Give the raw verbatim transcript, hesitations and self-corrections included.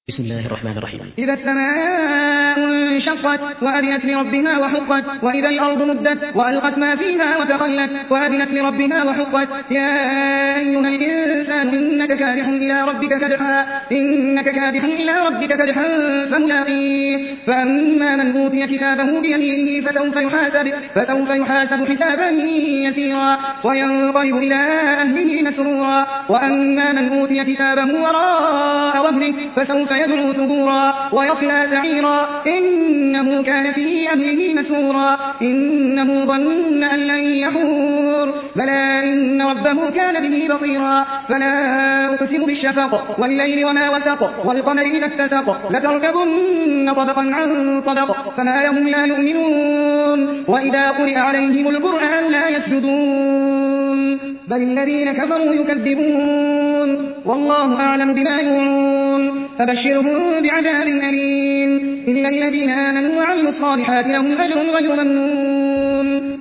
بسم الله الرحمن الرحيم. إذا السماء انشقت وأذنت لربها وحقت وإذا الأرض مدت وألقت ما فيها وتخلت وأذنت لربها وحقت يا أيها الإنسان إنك كادح إلى ربك كدحا إنك كادح إلى ربك كدحا فملاقيه فأما من أوتي كتابه بيمينه فسوف يحاسب فسوف يحاسب حسابا يسيرا وينقلب إلى أهله مسرورا وأما من أوتي كتابه وراء ظهره فسوف يدعو ثبورا ويصلى سعيرا إنه كان في أهله مسرورا إنه ظن أن لن يحور بلى إن ربه كان به بصيرا فلا أقسم بالشفق والليل وما وسق والقمر إذا اتسق لتركبن طبقا عن طبق فما لهم لا يؤمنون وإذا قرئ عليهم القرآن لا يسجدون بل الذين كفروا يكذبون والله أعلم بما يوعون فبشرهم بعذاب أليم إلا الذين آمنوا وعملوا الصالحات لهم أجر غير ممنون.